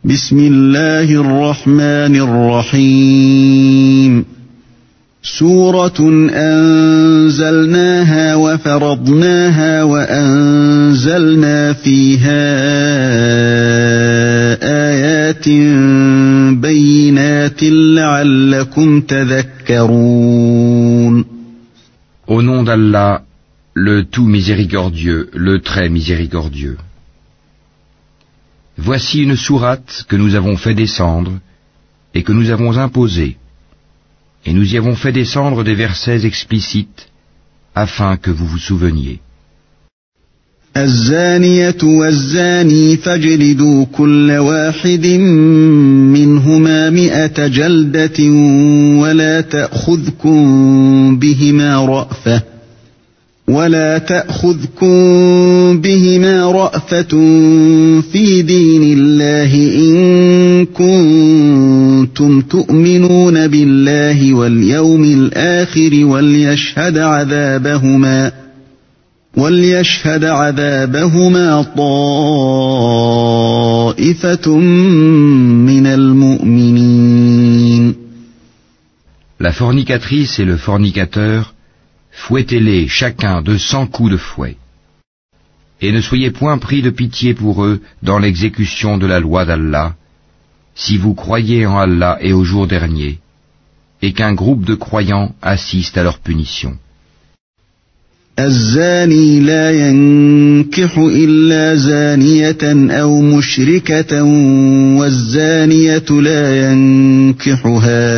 بسم الله الرحمن الرحيم سورة أنزلناها وفرضناها وأنزلنا فيها آيات بينات لعلكم تذكرون. Au nom d'Allah, le tout miséricordieux, le très miséricordieux. Voici une sourate que nous avons fait descendre et que nous avons imposée, et nous y avons fait descendre des versets explicites afin que vous vous souveniez. الزانية والزاني فاجلدوا كل واحد منهما 100 جلدة ولا تأخذكم بهما رأفة في دين الله إن كنتم تؤمنون بالله واليوم الآخر وليشهد عذابهما طائفة من المؤمنين. La fornicatrice et le fornicateur, fouettez-les chacun de 100 coups de fouet. Et ne soyez point pris de pitié pour eux dans l'exécution de la loi d'Allah, si vous croyez en Allah et au jour dernier, et qu'un groupe de croyants assiste à leur punition. الزاني لا ينكح إلا زانية أو مشركة والزانية لا ينكحها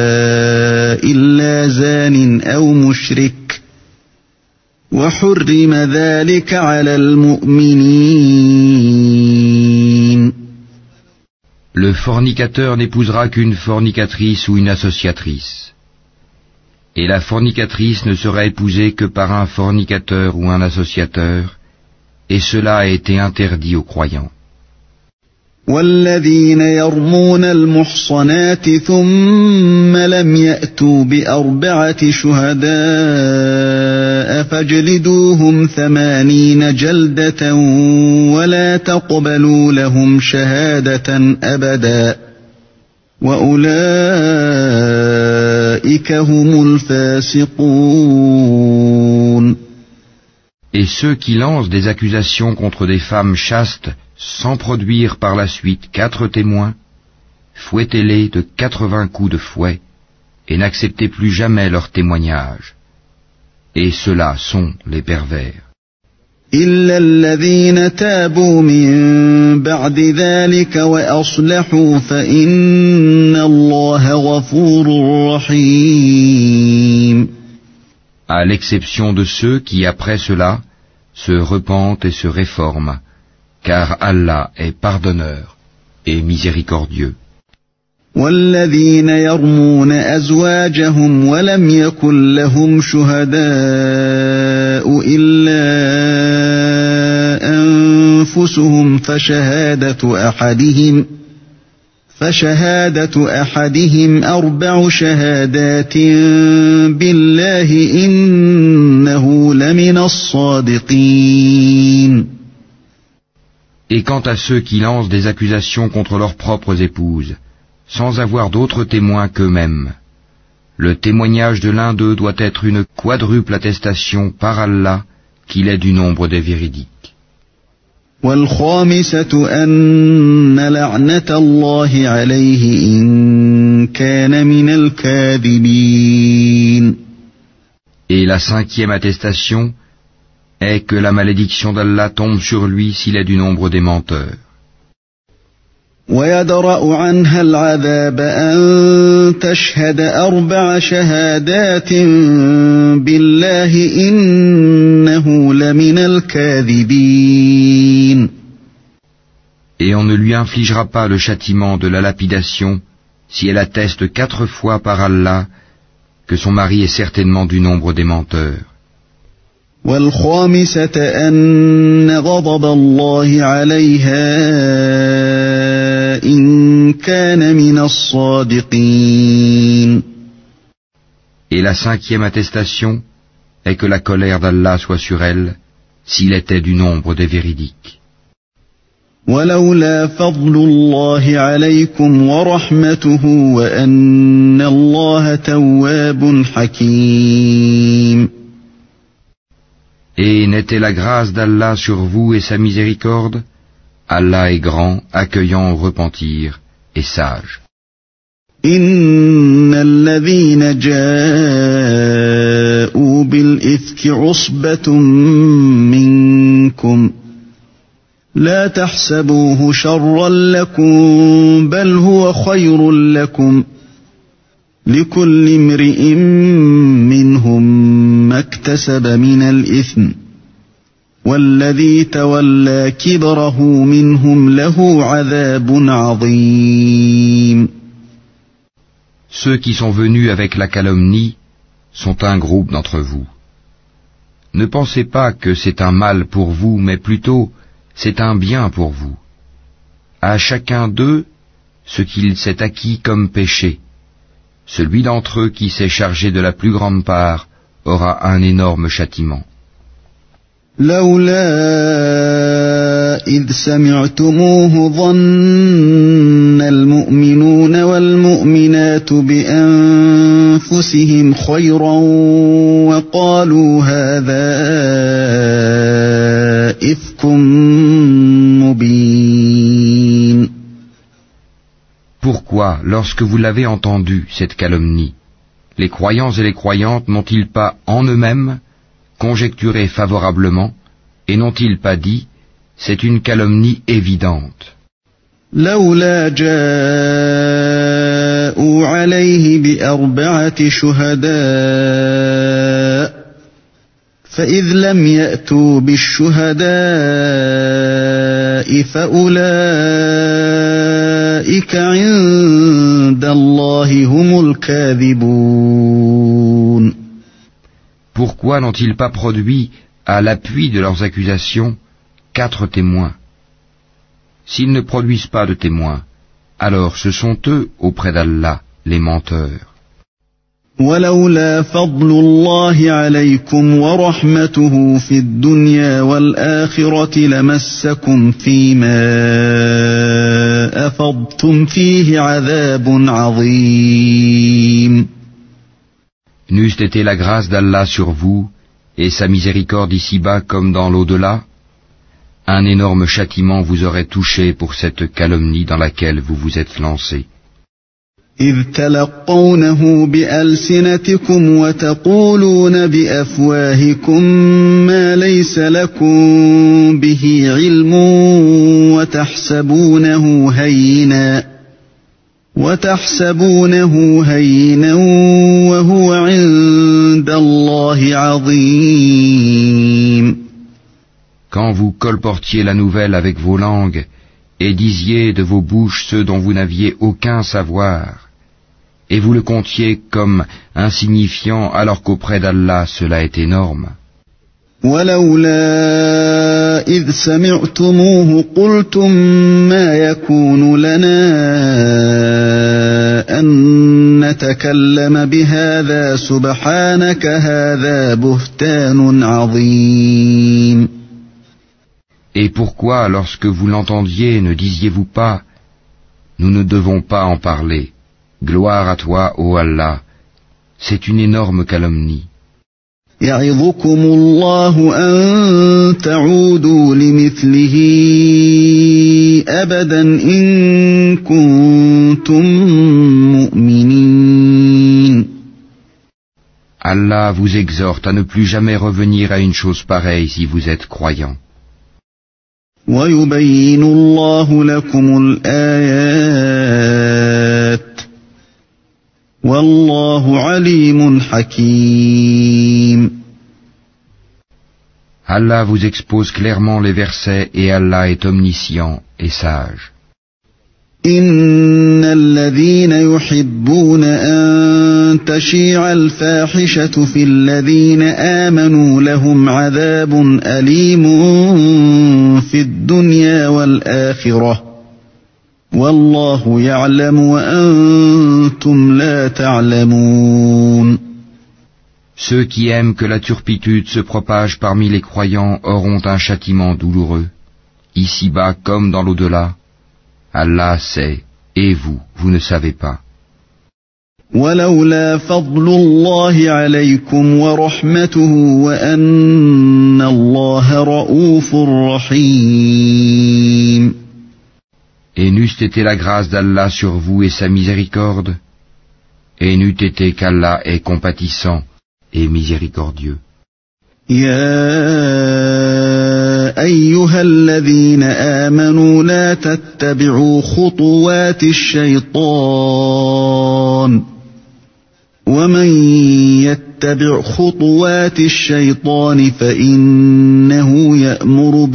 إلا زان أو مشرك وحرم ذلك على المؤمنين. Le fornicateur n'épousera qu'une fornicatrice ou une associatrice. Et la fornicatrice ne sera épousée que par un fornicateur ou un associateur, et cela a été interdit aux croyants. والذين يرمون المحصنات ثم لم يأتوا ب4 شهداء فاجلدوهم 80 جلدة ولا تقبلوا لهم شهادة أبدا وأولئك هم الفاسقون. Et ceux qui lancent des accusations contre des femmes chastes sans produire par la suite 4 témoins, fouettez-les de 80 coups de fouet et n'acceptez plus jamais leur témoignage. Et ceux-là sont les pervers. إلا الذين تابوا من بعد ذلك وأصلحوا فإن الله غفور رحيم. À l'exception de ceux qui, après cela, se repentent et se réforment, car Allah est pardonneur et miséricordieux. والذين يرمون أزواجهم ولم يكن لهم شهداء إلا أنفسهم فشهادة أحدهم 4 شهادات بالله إنه لمن الصادقين. Et quant à ceux qui lancent des accusations contre leurs propres épouses, sans avoir d'autres témoins qu'eux-mêmes, le témoignage de l'un d'eux doit être une quadruple attestation par Allah qu'il est du nombre des véridiques. والخامسة أن لعنة الله عليه إن كان من الكاذبين. Et la 5e attestation est que la malédiction d'Allah tombe sur lui s'il est du nombre des menteurs. ويدرأ عنها العذاب أن تشهد 4 شهادات بالله إنه لمن الكاذبين. Et on ne lui infligera pas le châtiment de la lapidation si elle atteste 4 fois par Allah que son mari est certainement du nombre des menteurs. والخامسة أن غضب الله عليها إن كان من الصادقين. Et la 5e attestation est que la colère d'Allah soit sur elle s'il était du nombre des véridiques. ولولا فضل الله عليكم ورحمته وأن الله تواب حكيم. Et n'était la grâce d'Allah sur vous et sa miséricorde? Allah est grand, accueillant au repentir et sage. إن الذين جاءوا بالإفك عصبة منكم لا تحسبوه شرا لكم بل هو خير لكم لكل امرئ منهم ما اكتسب من الإثم والذي تولى كبره منهم له عذاب عظيم. Ceux qui sont venus avec la calomnie sont un groupe d'entre vous. Ne pensez pas que c'est un mal pour vous, mais plutôt c'est un bien pour vous. À chacun d'eux, ce qu'il s'est acquis comme péché. Celui d'entre eux qui s'est chargé de la plus grande part aura un énorme châtiment. لولا إذ سمعتموه ظن المؤمنون والمؤمنات بأنفسهم خيرا وقالوا هذا إفك مبين. Pourquoi, lorsque vous l'avez entendu, cette calomnie, les croyants et les croyantes n'ont-ils pas en eux-mêmes conjecturé favorablement, et n'ont-ils pas dit, c'est une calomnie évidente? لولا جاءوا عليه بأربعة شهداء فإذ لم يأتوا بالشهداء فأولئك عند الله هم الكاذبون. Pourquoi n'ont-ils pas produit, à l'appui de leurs accusations, 4 témoins? S'ils ne produisent pas de témoins, alors ce sont eux, auprès d'Allah, les menteurs. ولولا فضل الله عليكم ورحمته في الدنيا والآخرة لمسكم فيما أفضتم فيه عذاب عظيم. N'eût été la grâce d'Allah sur vous, et sa miséricorde ici-bas comme dans l'au-delà, un énorme châtiment vous aurait touché pour cette calomnie dans laquelle vous vous êtes lancé. إذ تلقونه بألسنتكم وتقولون بأفواهكم ما ليس لكم به علم وتحسبونه هينا وهو عند الله عظيم. Quand vous colportiez la nouvelle avec vos langues et disiez de vos bouches ceux dont vous n'aviez aucun savoir, et vous le comptiez comme insignifiant alors qu'auprès d'Allah cela est énorme. ولولا إذ سمعتموه قلتم ما يكون لنا أن نتكلم بهذا سبحانك هذا بهتان عظيم. Et pourquoi, lorsque vous l'entendiez, ne disiez-vous pas, nous ne devons pas en parler, gloire à toi, ô Allah, c'est une énorme calomnie. يعظكم الله أن تعودوا لمثله أبدا إن كنتم مؤمنين. Allah vous exhorte à ne plus jamais revenir à une chose pareille si vous êtes croyant. ويبين الله لكم الآيات والله عليم حكيم. Allah vous expose clairement les versets et Allah est omniscient et sage. إن الذين يحبون أن تشيع الفاحشة في الذين آمنوا لهم عذاب أليم في الدنيا والآخرة والله يعلم وأنتم لا تعلمون. Ceux qui aiment que la turpitude se propage parmi les croyants auront un châtiment douloureux, ici-bas comme dans l'au-delà. Allah sait, et vous, vous ne savez pas. ولولا فضل الله عليكم ورحمته وأن الله رؤوف رحيم. Et n'eût été la grâce d'Allah sur vous et sa miséricorde, et n'eût été qu'Allah est compatissant et miséricordieux. يا أيها الذين آمنوا لا تتبعوا خطوات الشيطان ومن يتبع خطوات الشيطان فإنه يأمر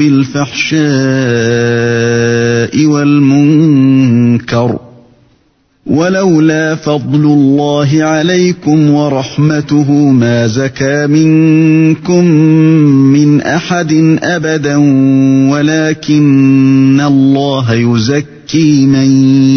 بالفحشاء والمنكر ولولا فضل الله عليكم ورحمته ما زكى منكم من أحد أبدا ولكن الله يزكي من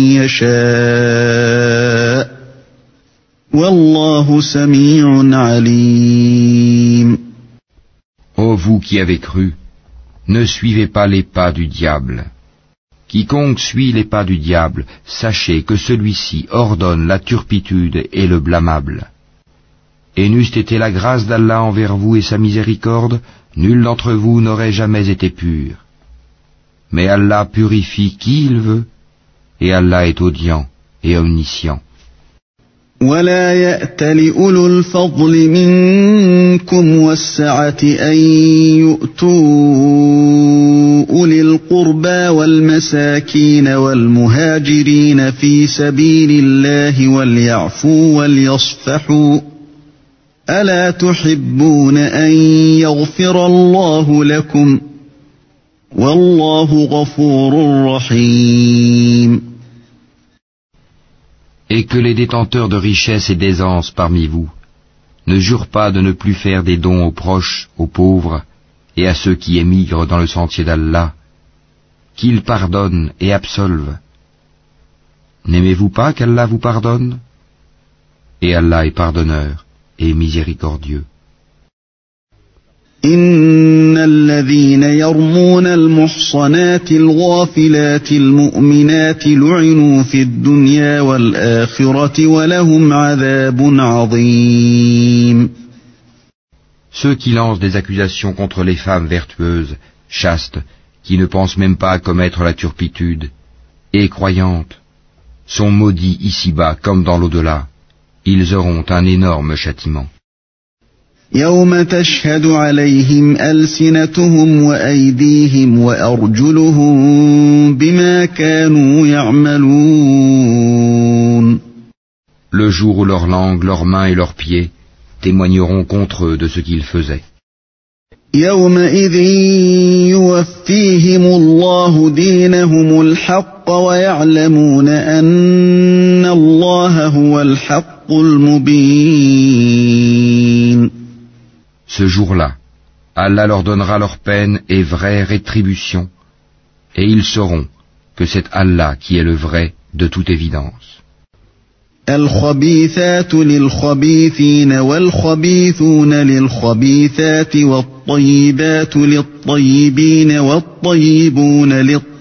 يشاء والله سميع عليم. Ô vous qui avez cru, ne suivez pas les pas du diable. Quiconque suit les pas du diable, sachez que celui-ci ordonne la turpitude et le blâmable. Et n'eût été la grâce d'Allah envers vous et sa miséricorde, nul d'entre vous n'aurait jamais été pur. Mais Allah purifie qui il veut, et Allah est audient et omniscient. ولا يأت لأولو الفضل منكم والسعة أن يؤتوا أولي القربى والمساكين والمهاجرين في سبيل الله وليعفوا وليصفحوا ألا تحبون أن يغفر الله لكم والله غفور رحيم. Et que les détenteurs de richesses et d'aisance parmi vous ne jurent pas de ne plus faire des dons aux proches, aux pauvres et à ceux qui émigrent dans le sentier d'Allah, qu'ils pardonnent et absolvent. N'aimez-vous pas qu'Allah vous pardonne? Et Allah est pardonneur et miséricordieux. إن الذين يرمون المحصنات الغافلات المؤمنات لعنوا في الدنيا والآخرة ولهم عذاب عظيم. Ceux qui lancent des accusations contre les femmes vertueuses, chastes, qui ne pensent même pas à commettre la turpitude, et croyantes, sont maudits ici-bas comme dans l'au-delà. Ils auront un énorme châtiment. يوم تشهد عليهم ألسنتهم وأيديهم وأرجلهم بما كانوا يعملون. Le jour où leur langue, leurs mains et leurs pieds témoigneront contre eux de ce qu'ils faisaient. يومئذ يوفيهم الله دينهم الحق ويعلمون أن الله هو الحق المبين. Ce jour-là, Allah leur donnera leur peine et vraie rétribution, et ils sauront que c'est Allah qui est le vrai de toute évidence. الخبيثات للخبيثين والخبيثون للخبيثات والطيبات للطيبين والطيبون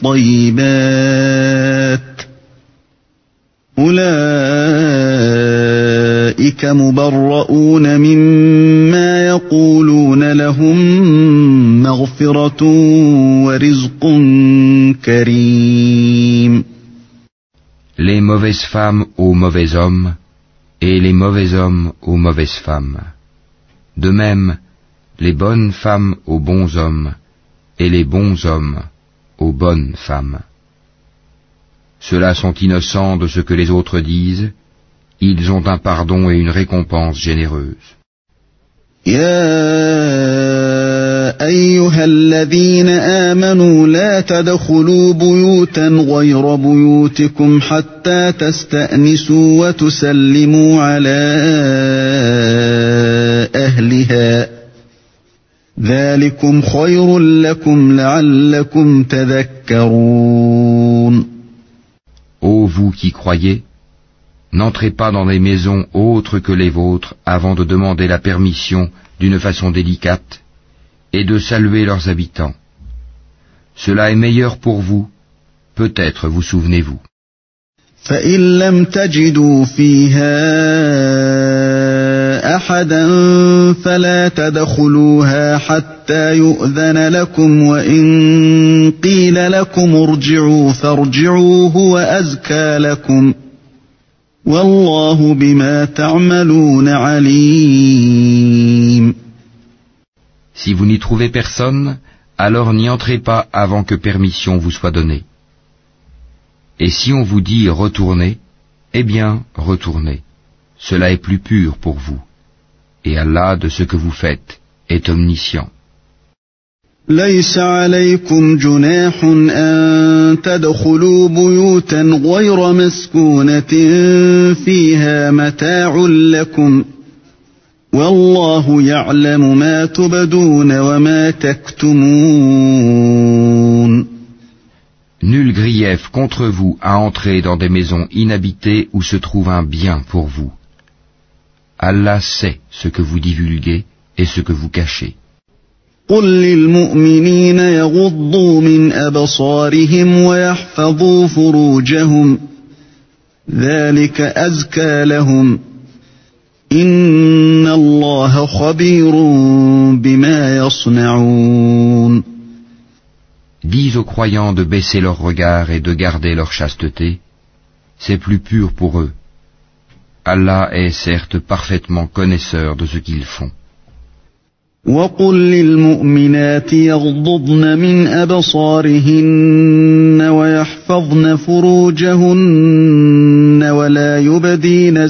للطيبات أولئك مبرؤون مما يقولون لهم مغفرة ورزق كريم. Les mauvaises femmes aux mauvais hommes, et les mauvais hommes aux mauvaises femmes. De même, les bonnes femmes aux bons hommes, et les bons hommes aux bonnes femmes. Ceux-là sont innocents de ce que les autres disent, ils ont un pardon et une récompense généreuse. أيها الذين آمنوا لا تدخلوا بيوتا غير بيوتكم حتى تستأنسوا وتسلموا على أهلها ذلكم خير لكم لعلكم تذكرون. Ô vous qui croyez, n'entrez pas dans des maisons autres que les vôtres avant de demander la permission d'une façon délicate et de saluer leurs habitants. Cela est meilleur pour vous, peut-être vous souvenez-vous. فإن لم تجدوا فيها أحدا فلا تدخلوها حتى يؤذن لكم وإن قيل لكم ارجعوا فارجعوا هو أزكى لكم والله بما تعملون عليم. Si vous n'y trouvez personne, alors n'y entrez pas avant que permission vous soit donnée. Et si on vous dit retournez, eh bien retournez. Cela est plus pur pour vous. Et Allah de ce que vous faites est omniscient. ليس عليكم جناح أن تدخلوا بيوتا غير مسكونة فيها متاع لكم والله يعلم ما تبدون وما تكتمون. Nul grief contre vous à entrer dans des maisons inhabitées où se trouve un bien pour vous. Allah sait ce que vous divulguez et ce que vous cachez. قل للمؤمنين يغضوا من أبصارهم ويحفظوا فروجهم ذلك أزكى لهم إن الله خبير بما يصنعون. Dis aux croyants de baisser leur regard et de garder leur chasteté, c'est plus pur pour eux. Allah est certes parfaitement connaisseur de ce qu'ils font. وقل للمؤمنات يغضضن من أبصارهن ويحفظن فروجهن ولا يبدين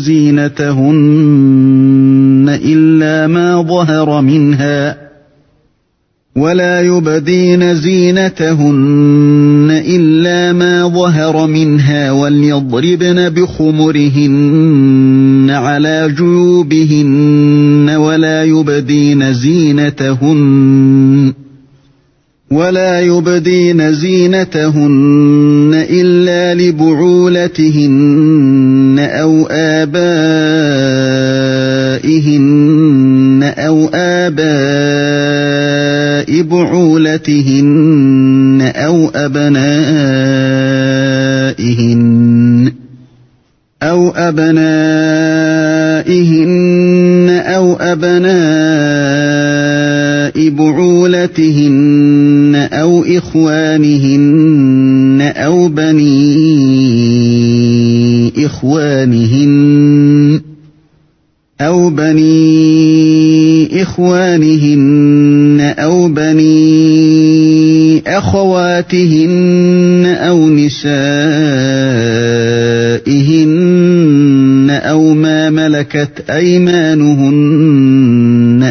زينتهن إلا ما ظهر منها وليضربن بخمرهن على جيوبهن ولا يبدين زينتهن إلا لبعولتهن أو آباء بعولتهن أو أبنائهن أو أبناء بعولتهن أو إخوانهن أو بني إخوانهن أو بني أخواتهن أو نسائهن أو ما ملكت أيمانهن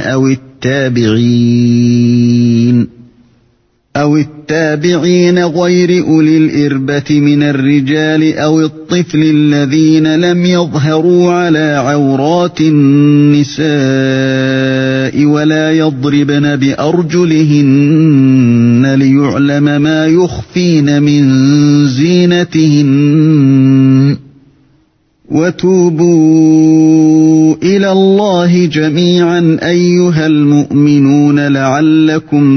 أو التابعين غير أولي الإربة من الرجال أو الطفل الذين لم يظهروا على عورات النساء ولا يضربن بأرجلهن ليعلم ما يخفين من زينتهن وتوبوا إلى الله جميعا أيها المؤمنون لعلكم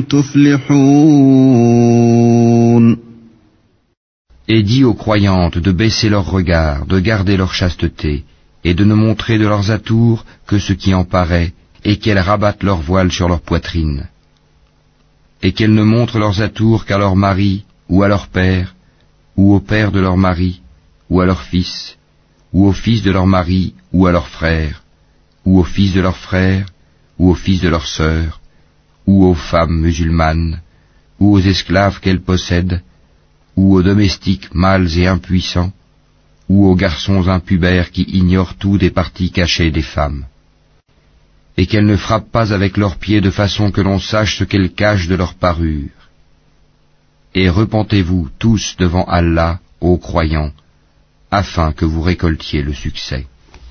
تفلحون. Et dis aux croyantes de baisser leur regard, de garder leur chasteté, et de ne montrer de leurs atours que ce qui en paraît, et qu'elles rabattent leur voile sur leur poitrine. Et qu'elles ne montrent leurs atours qu'à leur mari, ou à leur père, ou au père de leur mari, ou à leur fils, ou au fils de leur mari, ou à leur frère, ou au fils de leur frère, ou au fils de leur sœur, ou aux femmes musulmanes, ou aux esclaves qu'elles possèdent, ou aux domestiques mâles et impuissants, ou aux garçons impubères qui ignorent tout des parties cachées des femmes. Et qu'elles ne frappent pas avec leurs pieds de façon que l'on sache ce qu'elles cachent de leur parure. Et repentez-vous tous devant Allah, ô croyants, afin que vous récoltiez le succès.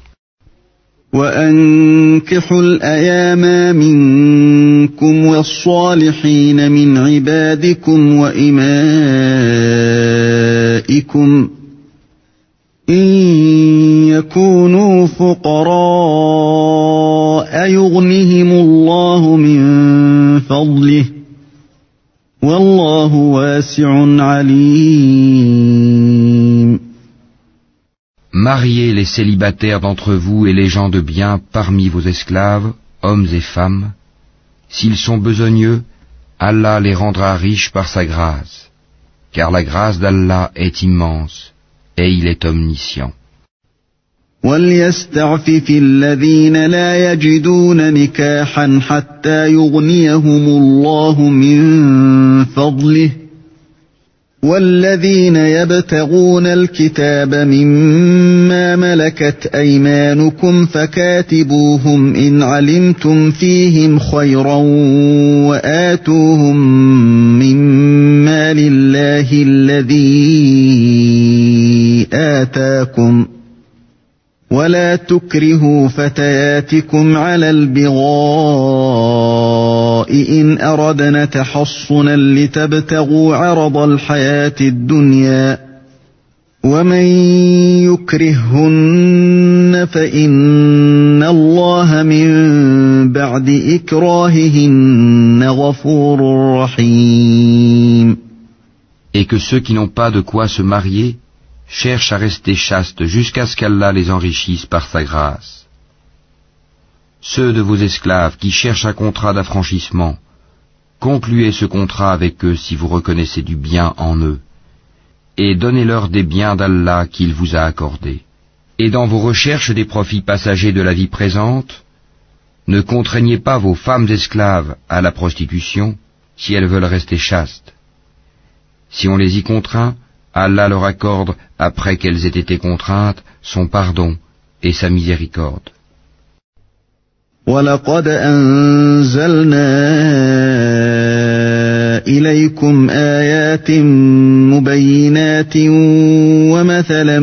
وأنكحوا الأيام منكم والصالحين من عبادكم وإمائكم إن يكونوا فقراء يغنهم الله من فضله والله واسع عليم. Mariez les célibataires d'entre vous et les gens de bien parmi vos esclaves, hommes et femmes. S'ils sont besogneux, Allah les rendra riches par sa grâce, car la grâce d'Allah est immense et il est omniscient. وَلْيَسْتَعْفِفِ الَّذِينَ لَا يَجِدُونَ نِكَاحًا حَتَّى يُغْنِيَهُمُ اللَّهُ مِنْ فَضْلِهِ وَالَّذِينَ يَبْتَغُونَ الْكِتَابَ مِمَّا مَلَكَتْ أَيْمَانُكُمْ فَكَاتِبُوهُمْ إِنْ عَلِمْتُمْ فِيهِمْ خَيْرًا وَآتُوهُمْ مِمَّا لِلَّهِ الَّذِي آتَاكُمْ وَلَا تُكْرِهُوا فَتَيَاتِكُمْ عَلَى الْبِغَاءِ إِنْ أَرَدْنَ تَحَصُّنًا لِتَبْتَغُوا عَرَضَ الْحَيَاةِ الدُّنْيَا وَمَنْ يُكْرِههُّنَّ فَإِنَّ اللَّهَ مِنْ بَعْدِ إِكْرَاهِهِنَّ غَفُورٌ رَحِيمٌ. Et que ceux qui n'ont pas de quoi se marier cherchent à rester chastes jusqu'à ce qu'Allah les enrichisse par sa grâce. Ceux de vos esclaves qui cherchent un contrat d'affranchissement, concluez ce contrat avec eux si vous reconnaissez du bien en eux, et donnez-leur des biens d'Allah qu'il vous a accordés. Et dans vos recherches des profits passagers de la vie présente, ne contraignez pas vos femmes esclaves à la prostitution si elles veulent rester chastes. Si on les y contraint, Allah leur accorde, après qu'elles aient été contraintes, son pardon et sa miséricorde. وَلَقَدْ أَنزَلْنَا إِلَيْكُمْ آيَاتٍ مُبَيِّنَاتٍ وَمَثَلًا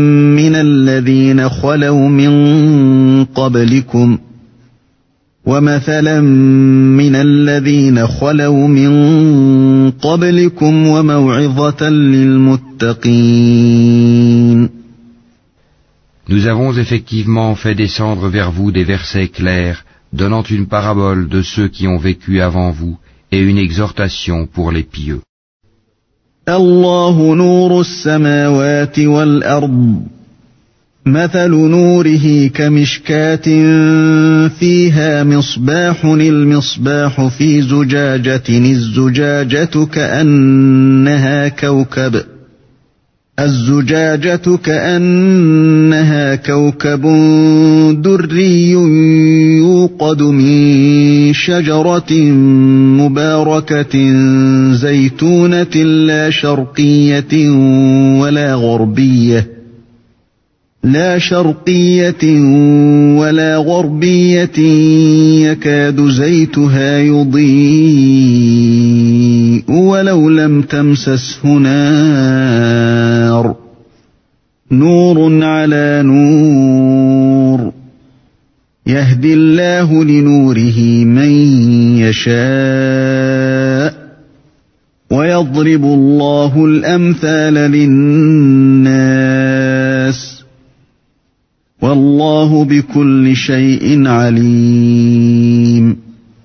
مِنَ الَّذِينَ خَلَوْا مِنْ قَبْلِكُمْ وَمَوْعِظَةً لِلْمُتَّقِينَ. Nous avons effectivement fait descendre vers vous des versets clairs, donnant une parabole de ceux qui ont vécu avant vous et une exhortation pour les pieux. الله نور السماوات والأرض مثل نوره كمشكاة فيها مصباح المصباح في زجاجة الزجاجة كأنها كوكب دري يوقد من شجرة مباركة زيتونة لا شرقية ولا غربية يكاد زيتها يضيء ولو لم تمسسه نار نور على نور يهدي الله لنوره من يشاء ويضرب الله الأمثال للناس والله بكل شيء عليم.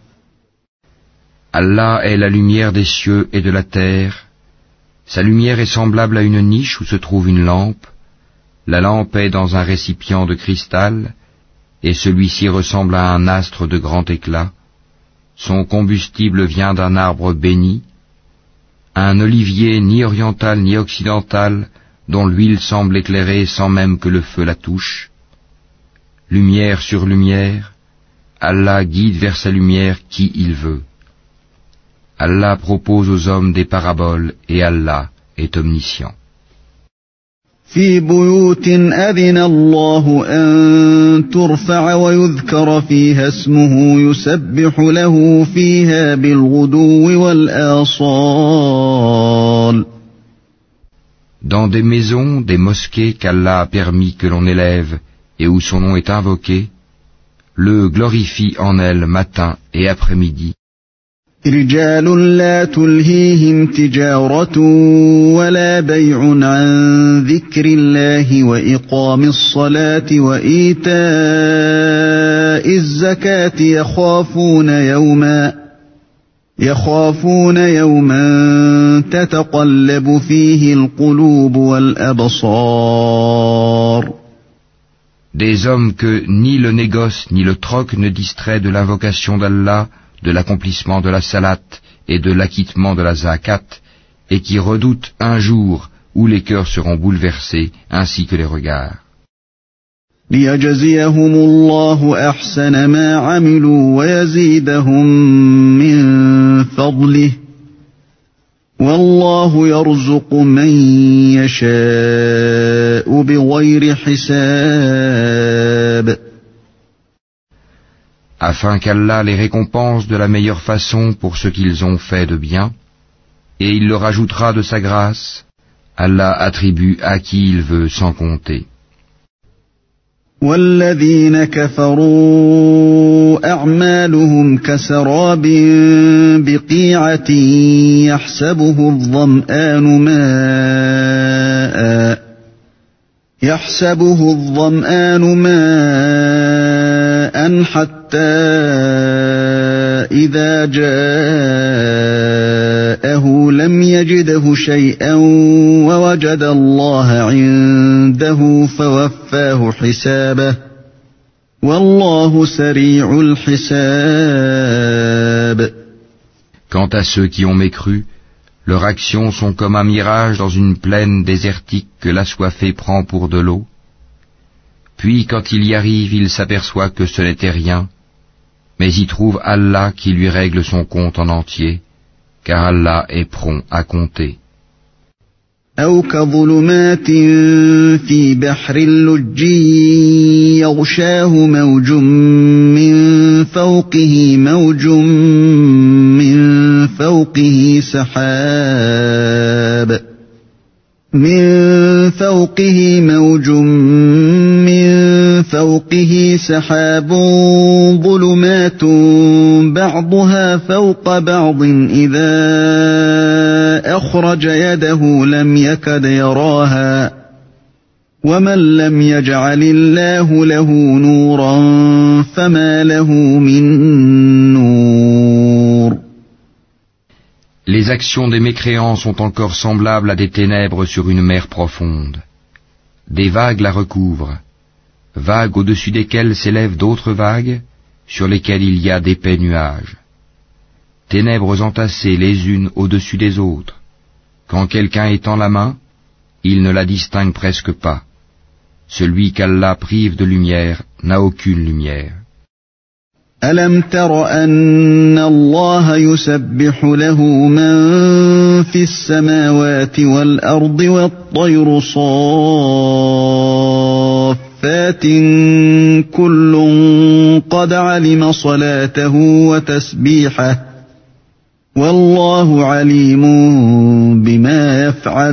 Allah est la lumière des cieux et de la terre. Sa lumière est semblable à une niche où se trouve une lampe. La lampe est dans un récipient de cristal, et celui-ci ressemble à un astre de grand éclat. Son combustible vient d'un arbre béni, un olivier ni oriental ni occidental, dont l'huile semble éclairer sans même que le feu la touche. Lumière sur lumière, Allah guide vers sa lumière qui il veut. Allah propose aux hommes des paraboles et Allah est omniscient. في بيوت أذن الله أن ترفع ويذكر فيها اسمه يسبح له فيها بالغدو والآصال. Dans des maisons, des mosquées qu'Allah a permis que l'on élève et où son nom est invoqué, le glorifie en elles matin et après-midi. رجال لا تلهيهم تجارة ولا بيع عن ذكر الله وإقام الصلاة وإيتاء الزكاة يخافون يخافون يوما تتقلب فيه القلوب والأبصار. Des hommes que ni le négoce ni le troc ne distrait de l'invocation d'Allah, de l'accomplissement de la salat et de l'acquittement de la zakat, et qui redoutent un jour où les cœurs seront bouleversés ainsi que les regards. ليجزيهم الله أحسن ما عملوا ويزيدهم من فضله والله يرزق من يشاء بغير حساب. Afin qu'Allah les récompense de la meilleure façon pour ce qu'ils ont fait de bien, et il leur ajoutera de sa grâce, Allah attribue à qui il veut sans compter. والذين كفروا أعمالهم كسراب بقيعة يحسبه الظمآن ماء حتى إذا جاءه لم يجده شيئا ووجد الله عنده فوفاه حسابه والله سريع الحساب. Quant à ceux qui ont mécru, leurs actions sont comme un mirage dans une plaine désertique que l'assoiffé prend pour de l'eau. Puis quand il y arrive, il s'aperçoit que ce n'était rien, mais y trouve Allah qui lui règle son compte en entier, car Allah est prompt à compter. أو كظلمات في بحر اللجي يغشاه موج من فوقه موج من فوقه سحاب ظلمات بعضها فوق بعض إذا أخرج يده لم يكد يراها ومن لم يجعل الله له نورا فما له من نور. Les actions des mécréants sont encore semblables à des ténèbres sur une mer profonde. Des vagues la recouvrent, vagues au-dessus desquelles s'élèvent d'autres vagues, sur lesquelles il y a d'épais nuages. Ténèbres entassées les unes au-dessus des autres. Quand quelqu'un étend la main, il ne la distingue presque pas. Celui qu'Allah prive de lumière n'a aucune lumière. ألم تر أن الله يسبح له من في السماوات والأرض والطير صافات كل قد علم صلاته وتسبيحه والله عليم بما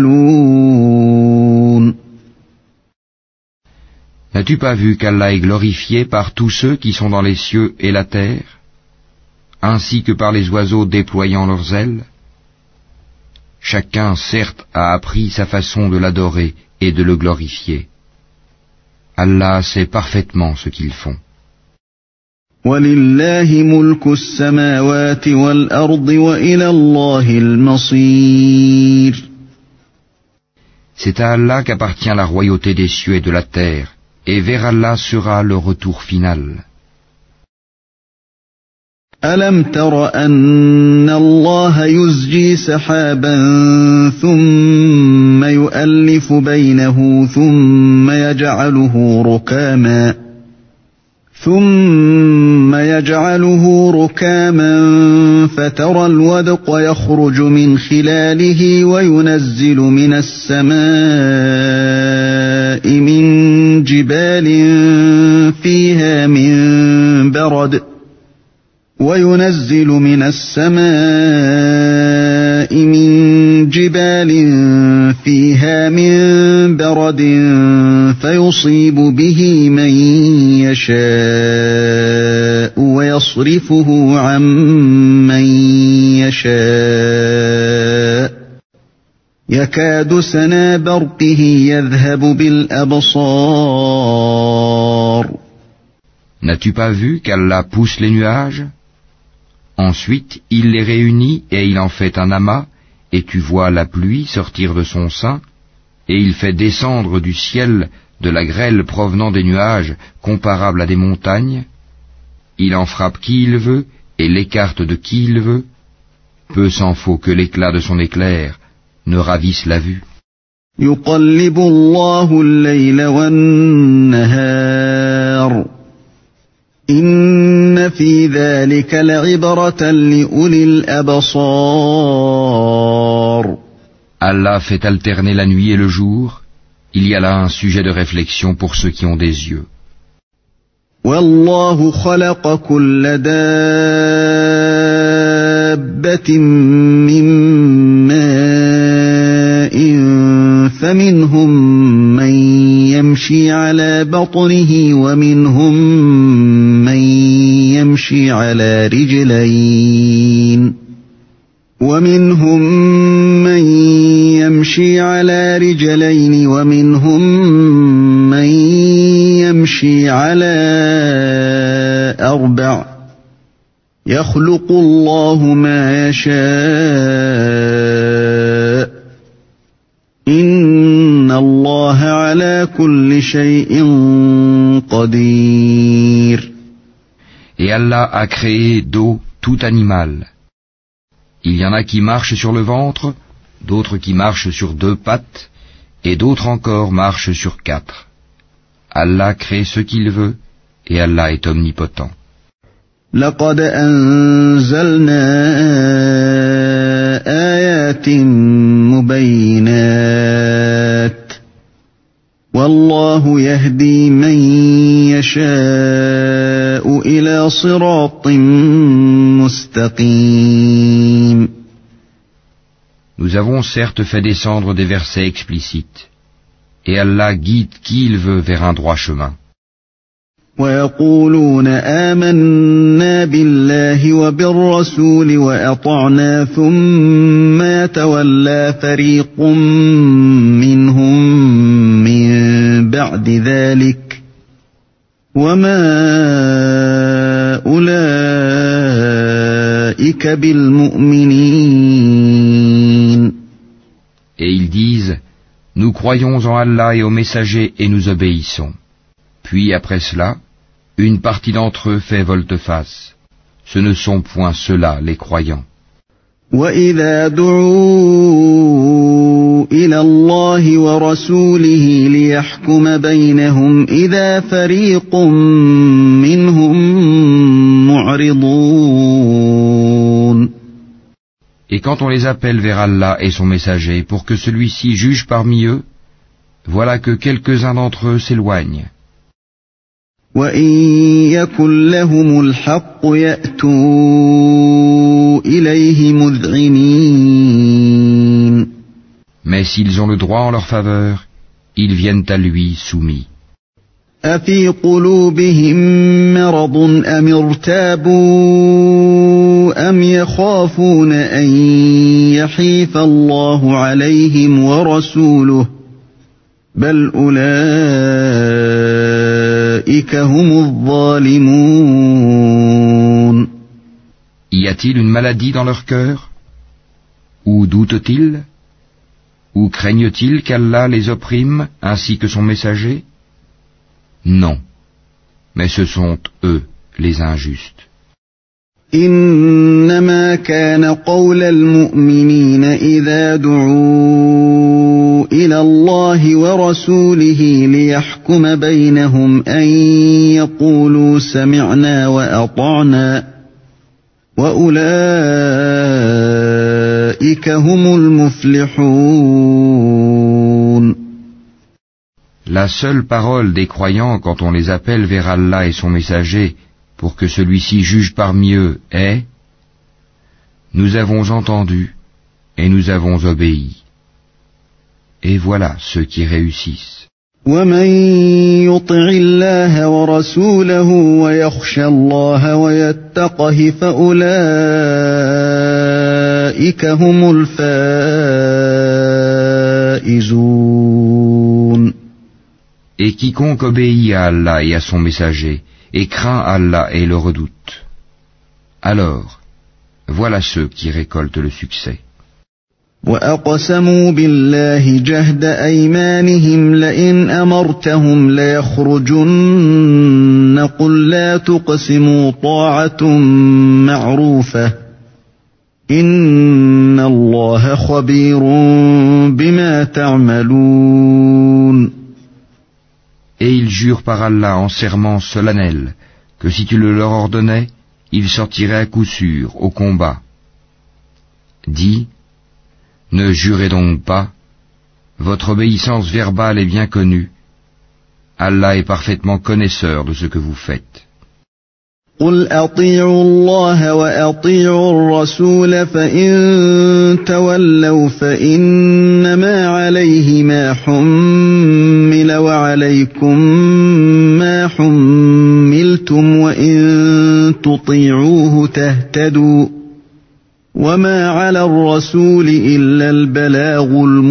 يفعلون. N'as-tu pas vu qu'Allah est glorifié par tous ceux qui sont dans les cieux et la terre, ainsi que par les oiseaux déployant leurs ailes? Chacun, certes, a appris sa façon de l'adorer et de le glorifier. Allah sait parfaitement ce qu'ils font. وَلِلَّهِ مُلْكُ السَّمَاوَاتِ وَالْأَرْضِ وَإِلَى اللَّهِ الْمَصِيرُ. C'est à Allah qu'appartient la royauté des cieux et de la terre, et vers Allah sera le retour final. أَلَمْ تَرَ أَنَّ اللَّهَ يُزْجِي سَحَابًا ثُمَّ يُؤَلِّفُ بَيْنَهُ ثُمَّ يَجْعَلُهُ رُكَامًا فَتَرَى الْوَدْقَ يَخْرُجُ مِنْ خِلَالِهِ وَيُنَزِّلُ مِنَ السَّمَاءِ مِنْ جِبَالٍ فيها من برد فيصيب به من يشاء ويصرفه عن من يشاء يكاد سنا برقه يذهب بالأبصار. N'as-tu pas vu qu'Allah pousse les nuages? Ensuite, il les réunit et il en fait un amas, et tu vois la pluie sortir de son sein, et il fait descendre du ciel de la grêle provenant des nuages comparables à des montagnes. Il en frappe qui il veut et l'écarte de qui il veut. Peu s'en faut que l'éclat de son éclair ne ravisse la vue. يقلب الله الليل والنهار إن في ذلك لعبرة لأولي الأبصار. Allah fait alterner la nuit et le jour. Il y a là un sujet de réflexion pour ceux qui ont des yeux. والله خلق كل دابة من ماء فمنهم من يمشي على بطنه ومنهم من يمشي على رجلين ومنهم من يمشي على أربع يخلق الله ما يشاء إن الله على كل شيء قدير. Et Allah a créé d'eau tout animal. Il y en a qui marchent sur le ventre, d'autres qui marchent sur 2 pattes, et d'autres encore marchent sur 4. Allah crée ce qu'il veut, et Allah est omnipotent. لقد أنزلنا آيات مبينات والله يهدي من يشاء إلى صراط مستقيم. Nous avons certes fait descendre des versets explicites, et Allah guide qui il veut vers un droit chemin. ويقولون آمنا بالله وبالرسول وأطعنا ثم يتولى فريق منهم من بعد ذلك وما أولئك بالمؤمنين. Et ils disent, nous croyons en Allah et aux messagers et nous obéissons. Puis après cela, une partie d'entre eux fait volte-face. Ce ne sont point ceux-là les croyants. وَإِذَا دُعُوا إِلَى اللَّهِ وَرَسُولِهِ لِيَحْكُمَ بَيْنَهُمْ إِذَا فَرِيقٌ مِّنْهُمْ مُعْرِضُونَ. Et quand on les appelle vers Allah et son messager pour que celui-ci juge parmi eux, voilà que quelques-uns d'entre eux s'éloignent. وَإِن يَكُن لَّهُمُ الْحَقُّ يَأْتُوا إِلَيْهِ مُذْعِنِينَ. Mais s'ils ont le droit en leur faveur, ils viennent à lui soumis. أَفِي قُلُوبِهِم مَّرَضٌ أَمِ ارْتَابُوا أَمْ يَخَافُونَ أَن يَحِيفَ اللَّهُ عَلَيْهِمْ وَرَسُولُهُ بَلْ أُولَئِكَ هُمُ الظَّالِمُونَ. Y a-t-il une maladie dans leur cœur? Ou doutent-ils? Ou craignent-ils qu'Allah les opprime ainsi que son messager? Non, mais ce sont eux les injustes. إنما كان قول المؤمنين إذا دعوا إلى الله ورسوله ليحكم بينهم أن يقولوا سمعنا وأطعنا وأولئك هم المفلحون. La seule parole des croyants quand on les appelle vers Allah et son messager pour que celui-ci juge parmi eux est « Nous avons entendu et nous avons obéi ». Et voilà ceux qui réussissent. وَمَن يُطِعِ اللَّهَ وَرَسُولَهُ وَيَخْشَ اللَّهَ وَيَتَّقْهِ فَأُولَئِكَ هُمُ الْفَائِزُونَ. Et quiconque obéit à Allah et à son messager, et craint Allah et le redoute, alors, Voilà ceux qui récoltent le succès. وَأَقْسَمُوا بِاللَّهِ جَهْدَ أَيْمَانِهِمْ لَئِنْ أَمَرْتَهُمْ لَيَخْرُجُنَّ قُل لَّا تُقْسِمُوا طَاعَةٌ مَّعْرُوفَةٌ إِنَّ اللَّهَ خَبِيرٌ بِمَا تَعْمَلُونَ. Et ils jurent par Allah en serment solennel que si tu le leur ordonnais, ils sortiraient à coup sûr au combat. Dis, ne jurez donc pas, votre obéissance verbale est bien connue. Allah est parfaitement connaisseur de ce que vous faites. قُلْ أَطِيعُوا اللَّهَ وَأَطِيعُوا الرَّسُولَ فَإِن تَوَلَّوْا فَإِنَّمَا عَلَيْهِ مَا حُمِّلَ وَعَلَيْكُمْ مَا حُمِّلْتُمْ وَإِن تُطِيعُوهُ تَهْتَدُوا وَمَا عَلَى الرَّسُولِ إِلَّا الْبَلَاغُ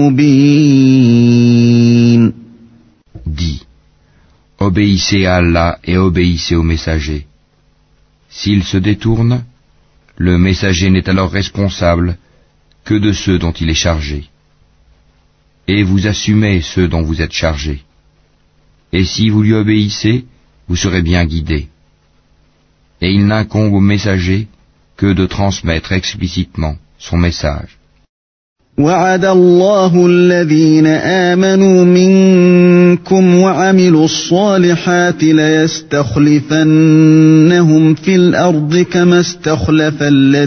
الْمُبِينُ. Dis, obéissez à Allah et obéissez au messager. S'il se détourne, le messager n'est alors responsable que de ceux dont il est chargé. Et vous assumez ceux dont vous êtes chargés. Et si vous lui obéissez, vous serez bien guidés. Et il n'incombe au messager que de transmettre explicitement son message. وعد الله الذين آمنوا منكم وعملوا الصالحات ليستخلفنهم في الأرض كما استخلف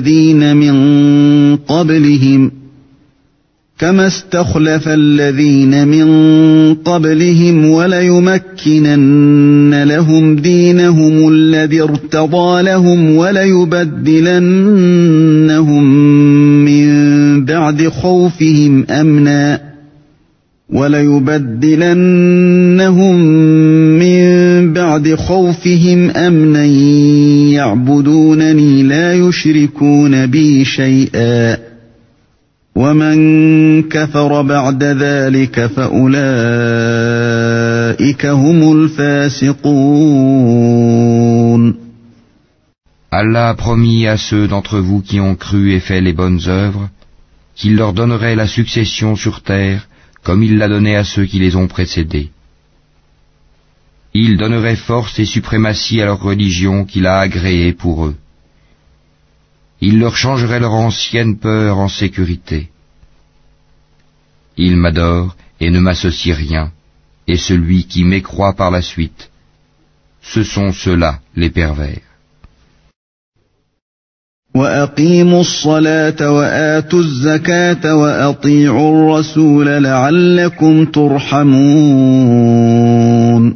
الذين من قبلهم وليمكنن لهم دينهم الذي ارتضى لهم وليبدلنهم من بعد خوفهم أمنا يعبدونني لا يشركون بي شيئا ومن كفر بعد ذلك فأولئك هم الفاسقون. Allah a promis à ceux d'entre vous qui ont cru et fait les bonnes œuvres qu'il leur donnerait la succession sur terre comme il l'a donné à ceux qui les ont précédés. Il donnerait force et suprématie à leur religion qu'il a agréée pour eux. Il leur changerait leur ancienne peur en sécurité. Ils m'adorent et ne m'associent rien, et celui qui mécroit par la suite, ce sont ceux-là les pervers. وَأَقِيمُوا الصَّلَاةَ وَآتُوا الزَّكَاةَ وَأَطِيعُوا الرَّسُولَ لَعَلَّكُمْ تُرْحَمُونَ.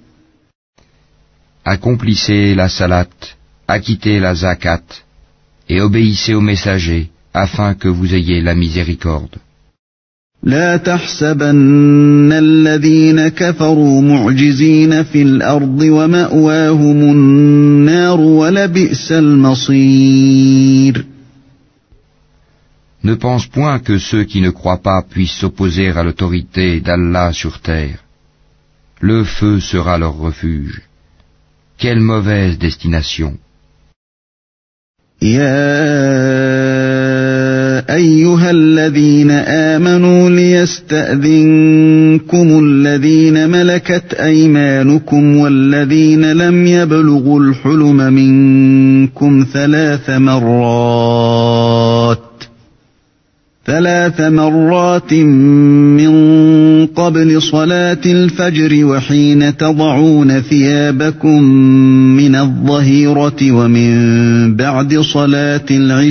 Accomplissez la salat, acquittez la zakat, et obéissez aux messagers, afin que vous ayez la miséricorde. لا تحسبن الذين كفروا معجزين في الأرض ومأواهم النار ولبئس المصير. Ne pense point que ceux qui ne croient pas puissent s'opposer à l'autorité d'Allah sur terre. Le feu sera leur refuge. Quelle mauvaise destination! أيها الذين آمنوا ليستأذنكم الذين ملكت أيمانكم والذين لم يبلغوا الحلم منكم ثلاث مرات من قبل صلاة الفجر وحين تضعون ثيابكم من الظهيرة ومن بعد صلاة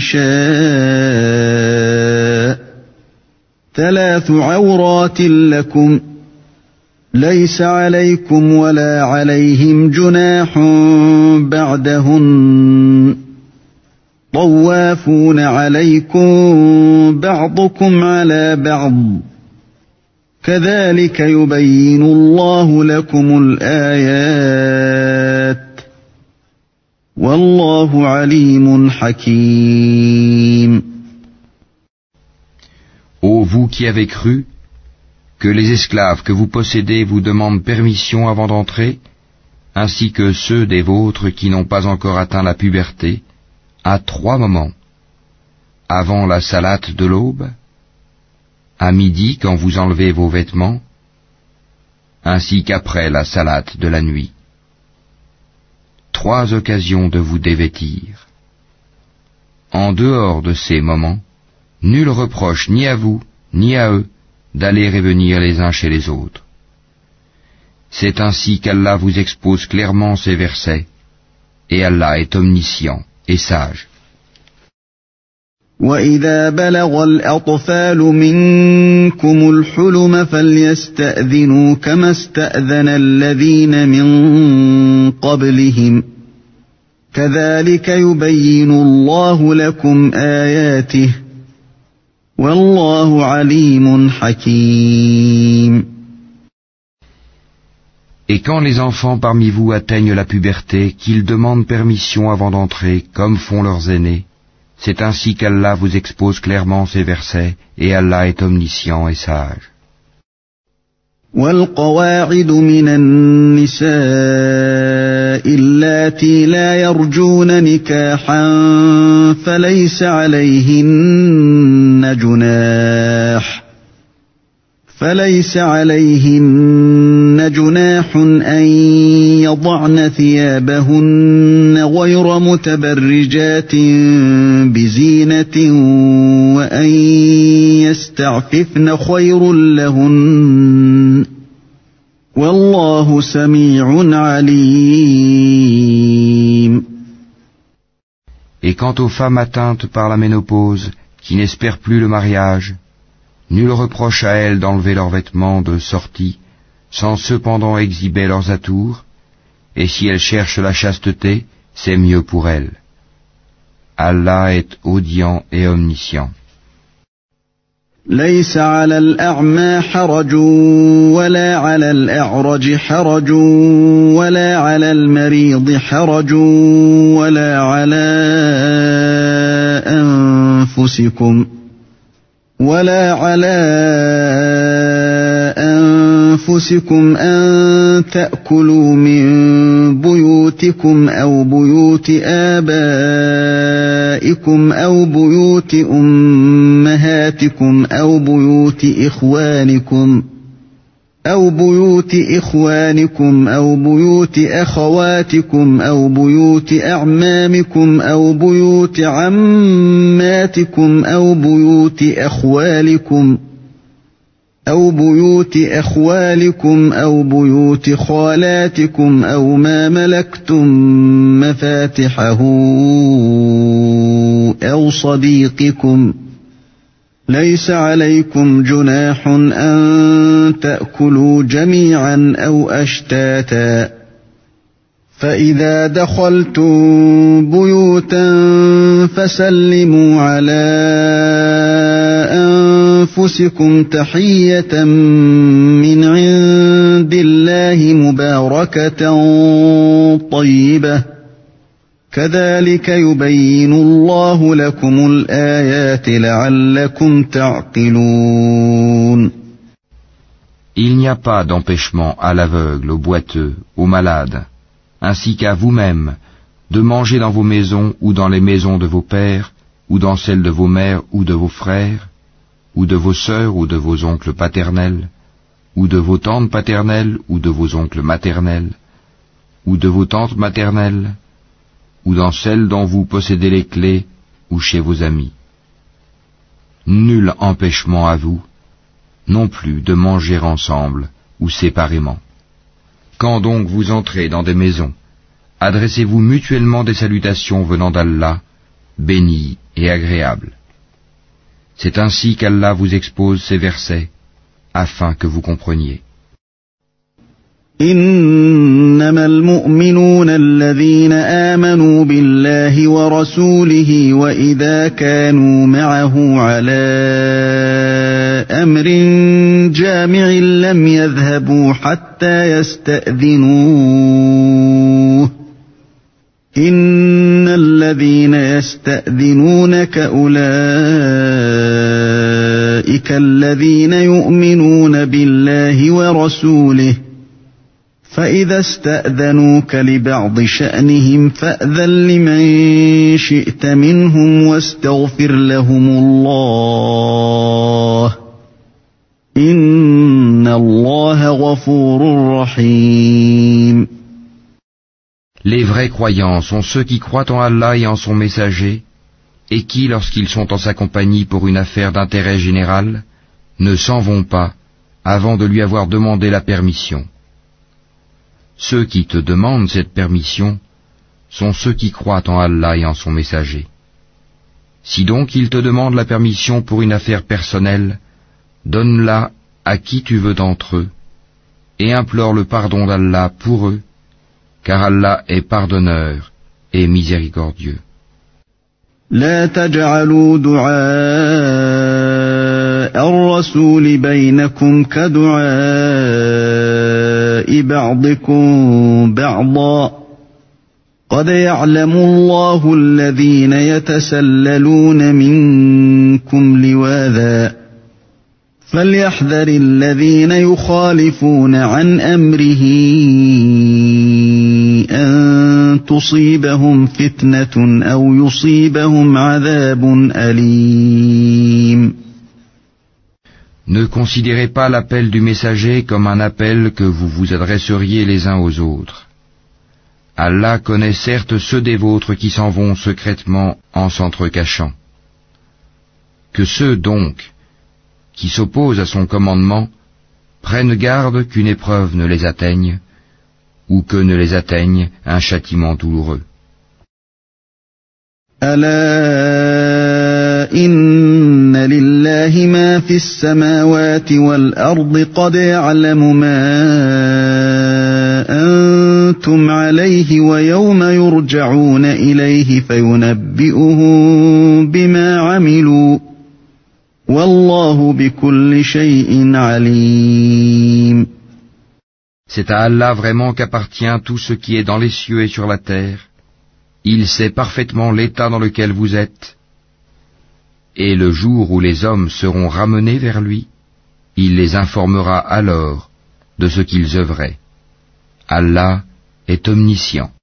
العشاء 3 عورات لكم ليس عليكم ولا عليهم جناح بعدهن طوافون عليكم بعضكم على بعض كذلك يبين الله لكم الآيات والله عليم حكيم. Ô vous qui avez cru, que les esclaves que vous possédez vous demandent permission avant d'entrer, ainsi que ceux des vôtres qui n'ont pas encore atteint la puberté, à 3 moments, avant la salate de l'aube, à midi quand vous enlevez vos vêtements, ainsi qu'après la salate de la nuit. 3 occasions de vous dévêtir. En dehors de ces moments, nul reproche ni à vous, ni à eux, d'aller et venir les uns chez les autres. C'est ainsi qu'Allah vous expose clairement ces versets, et Allah est omniscient et sage. وَإِذَا بَلَغَ الْأَطْفَالُ مِنكُمُ الْحُلُمَ فَلْيَسْتَأْذِنُوا كَمَا اسْتَأْذَنَ الَّذِينَ مِن قَبْلِهِمْ كَذَلِكَ يُبَيِّنُ اللَّهُ لَكُمْ آيَاتِهِ وَاللَّهُ عَلِيمٌ حَكِيمٌ. Et quand les enfants parmi vous atteignent la puberté, qu'ils demandent permission avant d'entrer, comme font leurs aînés, c'est ainsi qu'Allah vous expose clairement ces versets, et Allah est omniscient et sage. والقواعد من النساء اللاتي لا يرجون نكاحا فليس عليهن جناح أن يضعن ثيابهن غير متبرجات بزينة وأن يستعففن خير لهن والله سميع عليم. Et quant aux femmes atteintes par la ménopause, qui n'espèrent plus le mariage, nul reproche à elles d'enlever leurs vêtements de sortie, sans cependant exhiber leurs atours, et si elles cherchent la chasteté, c'est mieux pour elles. Allah est audient et omniscient. ليس على الأعمى حرج ولا على الأعرج حرج ولا على المريض حرج ولا على أنفسكم أن تأكلوا من بيوتكم أو بيوت آبائكم أو بيوت أمهاتكم أو بيوت إخوانكم أو بيوت أخواتكم أو بيوت أعمامكم أو بيوت عماتكم أو بيوت أخوالكم أو بيوت خالاتكم أو ما ملكتم مفاتحه أو صديقكم ليس عليكم جناح أن تأكلوا جميعا أو أشتاتا فإذا دخلتم بيوتا فسلموا على أنفسكم تحية من عند الله مباركة طيبة كذلك يبين الله لكم الآيات لعلكم تعقلون. Il n'y a pas d'empêchement à l'aveugle, au boiteux, au malade, ainsi qu'à vous-même, de manger dans vos maisons ou dans les maisons de vos pères, ou dans celles de vos mères ou de vos frères, ou de vos sœurs ou de vos oncles paternels, ou de vos tantes paternelles ou de vos oncles maternels, ou de vos tantes maternelles, ou dans celles dont vous possédez les clés, ou chez vos amis. Nul empêchement à vous, non plus de manger ensemble ou séparément. Quand donc vous entrez dans des maisons, adressez-vous mutuellement des salutations venant d'Allah, bénies et agréables. C'est ainsi qu'Allah vous expose ces versets, afin que vous compreniez. إنما المؤمنون الذين آمنوا بالله ورسوله وإذا كانوا معه على أمر جامع لم يذهبوا حتى يستأذنوه إن الذين يستأذنونك أولئك الذين يؤمنون بالله ورسوله فإذا استأذنوك لبعض شأنهم فأذن لمن شئت منهم واستغفر لهم الله إن الله غفور رحيم. Les vrais croyants sont ceux qui croient en Allah et en son messager, et qui, lorsqu'ils sont en sa compagnie pour une affaire d'intérêt général, ne s'en vont pas avant de lui avoir demandé la permission. Ceux qui te demandent cette permission sont ceux qui croient en Allah et en son messager. Si donc ils te demandent la permission pour une affaire personnelle, donne-la à qui tu veux d'entre eux, et implore le pardon d'Allah pour eux, car Allah est pardonneur et miséricordieux. لا تجعلوا دعاء الرسول بينكم كدعاء بعضكم بعضا قد يعلم الله الذين يتسللون منكم لواذا فليحذر الذين يخالفون عن أمره أن تصيبهم فتنة أو يصيبهم عذاب أليم. Ne considérez pas l'appel du messager comme un appel que vous vous adresseriez les uns aux autres. Allah connaît certes ceux des vôtres qui s'en vont secrètement en s'entrecachant. Que ceux donc qui s'opposent à son commandement prennent garde qu'une épreuve ne les atteigne, ou que ne les atteigne un châtiment douloureux. ألا إن لله ما في السماوات والأرض قد يعلم ما أنتم عليه ويوم يرجعون إليه فينبئهم بما عملوا والله بكل شيء عليم. C'est à Allah vraiment qu'appartient tout ce qui est dans les cieux et sur la terre. Il sait parfaitement l'état dans lequel vous êtes. Et le jour où les hommes seront ramenés vers lui, il les informera alors de ce qu'ils œuvraient. Allah est omniscient.